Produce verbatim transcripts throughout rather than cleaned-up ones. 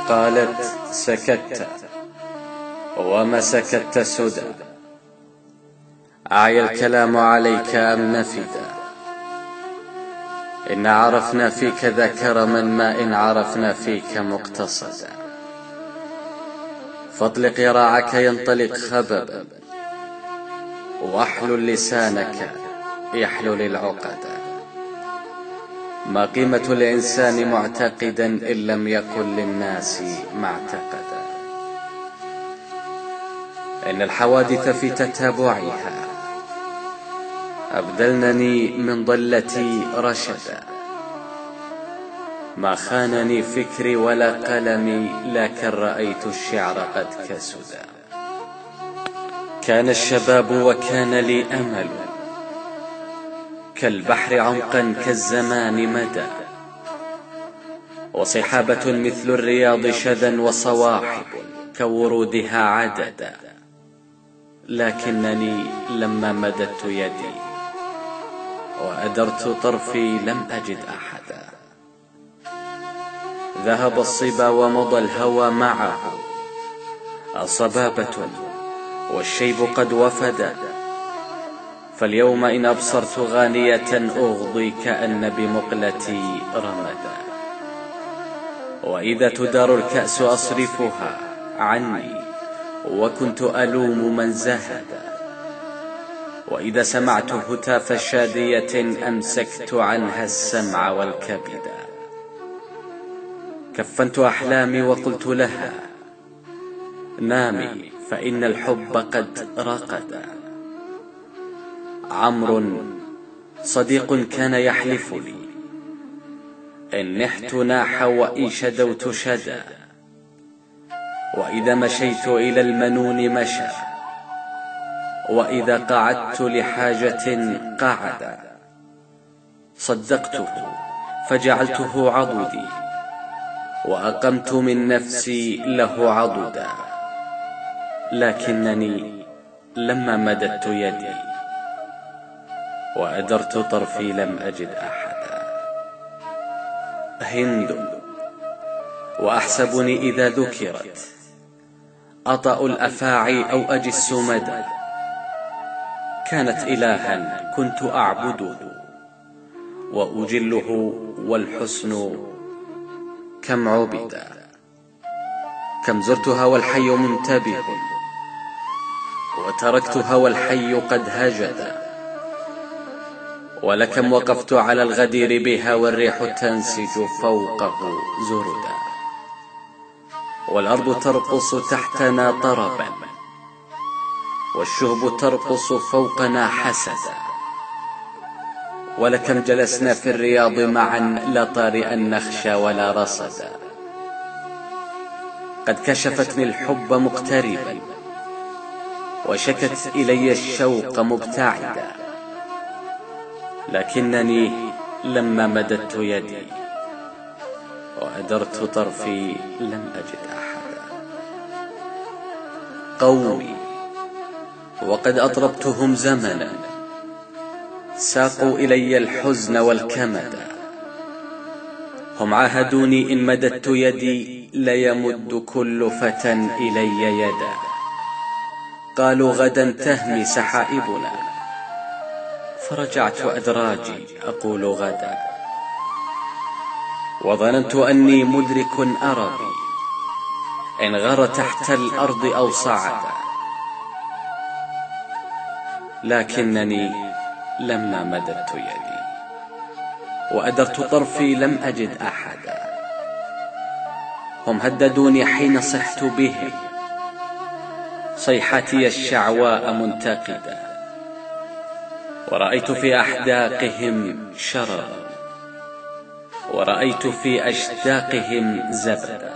قالت سكت وما سكت سدى، أعيا الكلام عليك أم نفدا؟ إن عرفنا فيك ذا كرما ما إن عرفنا فيك مقتصدا. فاطلق يراعك ينطلق خببا، واحلل لسانك يحلل العقدا. ما قيمة الإنسان معتقدا إن لم يكن للناس معتقدا. إن الحوادث في تتابعها أبدلنني من ضلتي رشدا. ما خانني فكري ولا قلمي، لكن رأيت الشعر قد كسدا. كان الشباب وكان لي أمل، كالبحر عمقا كالزمان مدى. وصحابة مثل الرياض شذا، وصواحب كورودها عددا. لكنني لما مددت يدي وأدرت طرفي لم أجد أحدا. ذهب الصبا ومضى الهوى معه، الصبابة والشيب قد وفدا. فاليوم إن أبصرت غانية أغضي كأن بمقلتي رمدا. وإذا تدار الكأس أصرفها عني، وكنت ألوم من زهدا. وإذا سمعت هتاف شادية أمسكت عنها السمع والكبدا. كفنت أحلامي وقلت لها نامي فإن الحب قد رقدا. عمرو صديق كان يحلف لي إن نحت ناح وإن شدوت شدا. وإذا مشيت إلى المنون مشى، وإذا قعدت لحاجة قعدا. صدقته فجعلته عضدي، وأقمت من نفسي له عضدا. لكنني لما مددت يدي وأدرت طرفي لم أجد أحدا. هند وأحسبني إذا ذكرت أطأ الأفاعي أو أجس مدى. كانت إلها كنت أعبده وأجله، والحسن كم عبدا. كم زرتها والحي منتبه، وتركتها والحي قد هجدا. ولكم وقفت على الغدير بها والريح تنسج فوقه زردا. والأرض ترقص تحتنا طربا، والشهب ترقص فوقنا حسدا. ولكم جلسنا في الرياض معا لا طارئا نخشى ولا رصدا. قد كشفتني الحب مقتربا، وشكت إلي الشوق مبتعدا. لكنني لما مددت يدي وأدرت طرفي لم أجد أحدا. قومي وقد أطربتهم زمنا، ساقوا إلي الحزن والكمدا. هم عاهدوني إن مددت يدي ليمد كل فتى إلي يدا. قالوا غدا تهمي سحائبنا، فرجعت أدراجي أقول غدا. وظننت أني مدرك أربي إن غر تحت الأرض أو صعدا. لكنني لما مددت يدي وأدرت طرفي لم أجد أحدا. هم هددوني حين صحت بهم، صيحتي الشعواء منتقدا. ورأيت في أحداقهم شررا، ورأيت في أشداقهم زبدا.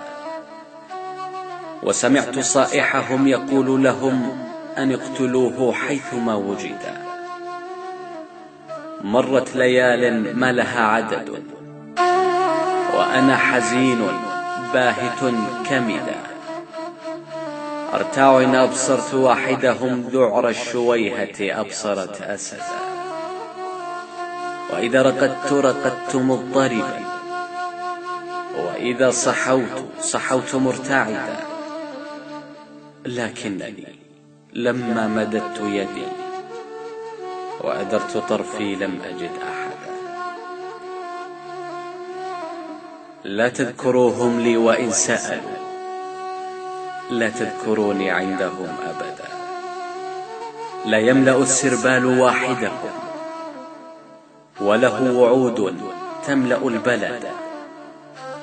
وسمعت صائحهم يقول لهم أن اقتلوه حيثما وجدا. مرت ليال ما لها عدد، وأنا حزين باهت كمدا. أرتاع إن أبصرت واحدهم ذعر الشويهة أبصرت أسدا. وإذا رقدت رقدت مضطربا، وإذا صحوت صحوت مرتعدا، لكنني لما مددت يدي وأدرت طرفي لم أجد أحدا. لا تذكروهم لي وإن سألوا، لا تذكروني عندهم أبدا. لا يملأ السربال واحدهم، وله وعود تملأ البلد.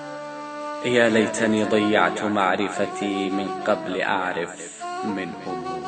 يا ليتني ضيعت معرفتي من قبل أعرف منهم